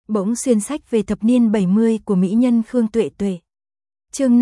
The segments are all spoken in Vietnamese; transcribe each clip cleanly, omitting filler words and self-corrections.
Bỗng xuyên sách về thập niên 70 của mỹ nhân Khương Tuệ Tuệ. Chương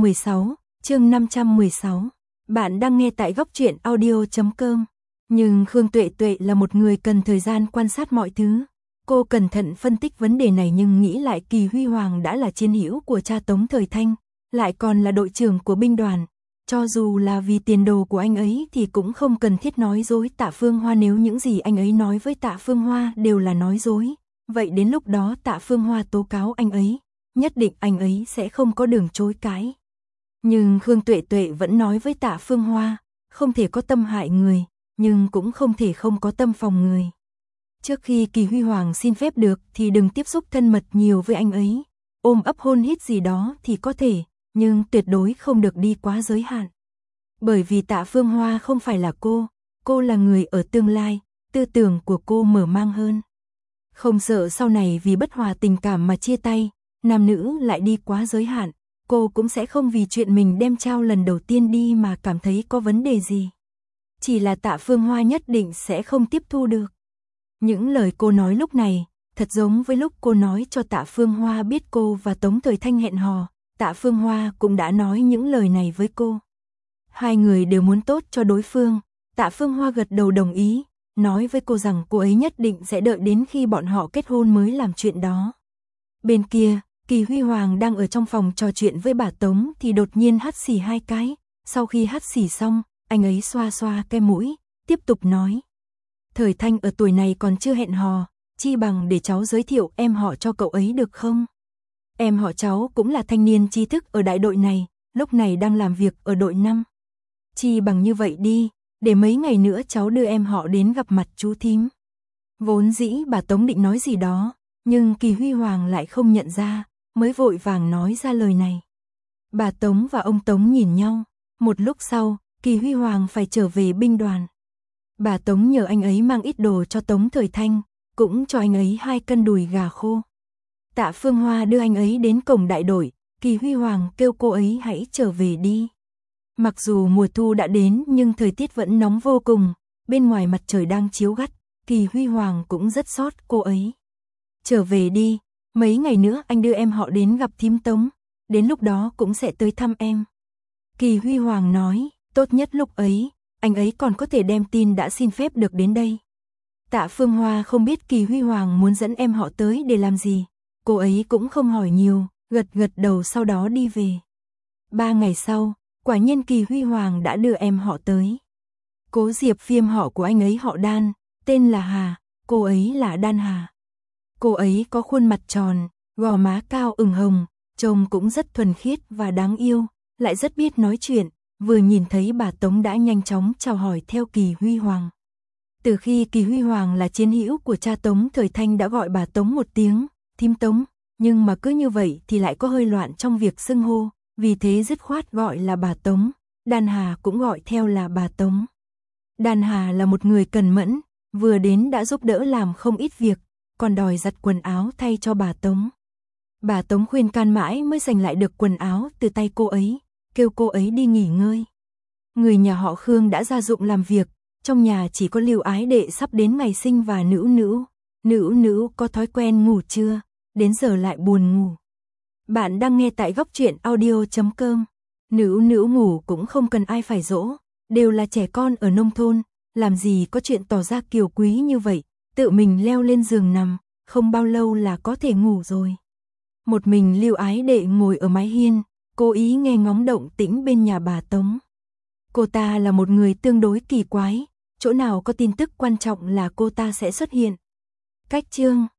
516. Bạn đang nghe tại góc truyện audio.com. Nhưng Khương Tuệ Tuệ là một người cần thời gian quan sát mọi thứ. Cô cẩn thận phân tích vấn đề này nhưng nghĩ lại Kỳ Huy Hoàng đã là chiến hữu của cha Tống thời Thanh, lại còn là đội trưởng của binh đoàn. Cho dù là vì tiền đồ của anh ấy thì cũng không cần thiết nói dối Tạ Phương Hoa, nếu những gì anh ấy nói với Tạ Phương Hoa đều là nói dối. Vậy đến lúc đó Tạ Phương Hoa tố cáo anh ấy, nhất định anh ấy sẽ không có đường chối cãi. Nhưng Khương Tuệ Tuệ vẫn nói với Tạ Phương Hoa, không thể có tâm hại người, nhưng cũng không thể không có tâm phòng người. Trước khi Kỳ Huy Hoàng xin phép được thì đừng tiếp xúc thân mật nhiều với anh ấy, ôm ấp hôn hít gì đó thì có thể, nhưng tuyệt đối không được đi quá giới hạn. Bởi vì Tạ Phương Hoa không phải là cô là người ở tương lai, tư tưởng của cô mở mang hơn. Không sợ sau này vì bất hòa tình cảm mà chia tay, nam nữ lại đi quá giới hạn, cô cũng sẽ không vì chuyện mình đem trao lần đầu tiên đi mà cảm thấy có vấn đề gì. Chỉ là Tạ Phương Hoa nhất định sẽ không tiếp thu được. Những lời cô nói lúc này, thật giống với lúc cô nói cho Tạ Phương Hoa biết cô và Tống Thời Thanh hẹn hò, Tạ Phương Hoa cũng đã nói những lời này với cô. Hai người đều muốn tốt cho đối phương, Tạ Phương Hoa gật đầu đồng ý, nói với cô rằng cô ấy nhất định sẽ đợi đến khi bọn họ kết hôn mới làm chuyện đó. Bên kia, Kỳ Huy Hoàng đang ở trong phòng trò chuyện với bà Tống thì đột nhiên hắt xì 2 cái, sau khi hắt xì xong, anh ấy xoa xoa cái mũi, tiếp tục nói. Thời Thanh ở tuổi này còn chưa hẹn hò, chi bằng để cháu giới thiệu em họ cho cậu ấy được không? Em họ cháu cũng là thanh niên trí thức ở đại đội này, lúc này đang làm việc ở đội 5. Chi bằng như vậy đi, để mấy ngày nữa cháu đưa em họ đến gặp mặt chú thím. Vốn dĩ bà Tống định nói gì đó, nhưng Kỳ Huy Hoàng lại không nhận ra, mới vội vàng nói ra lời này. Bà Tống và ông Tống nhìn nhau, một lúc sau, Kỳ Huy Hoàng phải trở về binh đoàn. Bà Tống nhờ anh ấy mang ít đồ cho Tống Thời Thanh, cũng cho anh ấy 2 cân đùi gà khô. Tạ Phương Hoa đưa anh ấy đến cổng đại đội, Kỳ Huy Hoàng kêu cô ấy hãy trở về đi. Mặc dù mùa thu đã đến nhưng thời tiết vẫn nóng vô cùng, bên ngoài mặt trời đang chiếu gắt, Kỳ Huy Hoàng cũng rất xót cô ấy. Trở về đi, mấy ngày nữa anh đưa em họ đến gặp thím Tống, đến lúc đó cũng sẽ tới thăm em. Kỳ Huy Hoàng nói, tốt nhất lúc ấy, anh ấy còn có thể đem tin đã xin phép được đến đây. Tạ Phương Hoa không biết Kỳ Huy Hoàng muốn dẫn em họ tới để làm gì, cô ấy cũng không hỏi nhiều, gật gật đầu sau đó đi về. 3 ngày sau, quả nhiên Kỳ Huy Hoàng đã đưa em họ tới. Cố Diệp Phiêm họ của anh ấy họ Đan, tên là Hà, cô ấy là Đan Hà. Cô ấy có khuôn mặt tròn, gò má cao ửng hồng, trông cũng rất thuần khiết và đáng yêu, lại rất biết nói chuyện, vừa nhìn thấy bà Tống đã nhanh chóng chào hỏi theo Kỳ Huy Hoàng. Từ khi Kỳ Huy Hoàng là chiến hữu của cha Tống Thời Thanh đã gọi bà Tống một tiếng, thím Tống, nhưng mà cứ như vậy thì lại có hơi loạn trong việc xưng hô, vì thế dứt khoát gọi là bà Tống, Đan Hà cũng gọi theo là bà Tống. Đan Hà là một người cần mẫn, vừa đến đã giúp đỡ làm không ít việc, còn đòi giặt quần áo thay cho bà Tống. Bà Tống khuyên can mãi mới giành lại được quần áo từ tay cô ấy, kêu cô ấy đi nghỉ ngơi. Người nhà họ Khương đã ra dụng làm việc, trong nhà chỉ có Lưu Ái Đệ sắp đến ngày sinh và Nữu Nữu. Nữu Nữu có thói quen ngủ trưa, đến giờ lại buồn ngủ. Bạn đang nghe tại góc truyện audio.com. Nữu Nữu ngủ cũng không cần ai phải dỗ, đều là trẻ con ở nông thôn, làm gì có chuyện tỏ ra kiều quý như vậy, tự mình leo lên giường nằm, không bao lâu là có thể ngủ rồi. Một mình Lưu Ái Đệ ngồi ở mái hiên, cố ý nghe ngóng động tĩnh bên nhà bà Tống. Cô ta là một người tương đối kỳ quái, chỗ nào có tin tức quan trọng là cô ta sẽ xuất hiện. Cách chương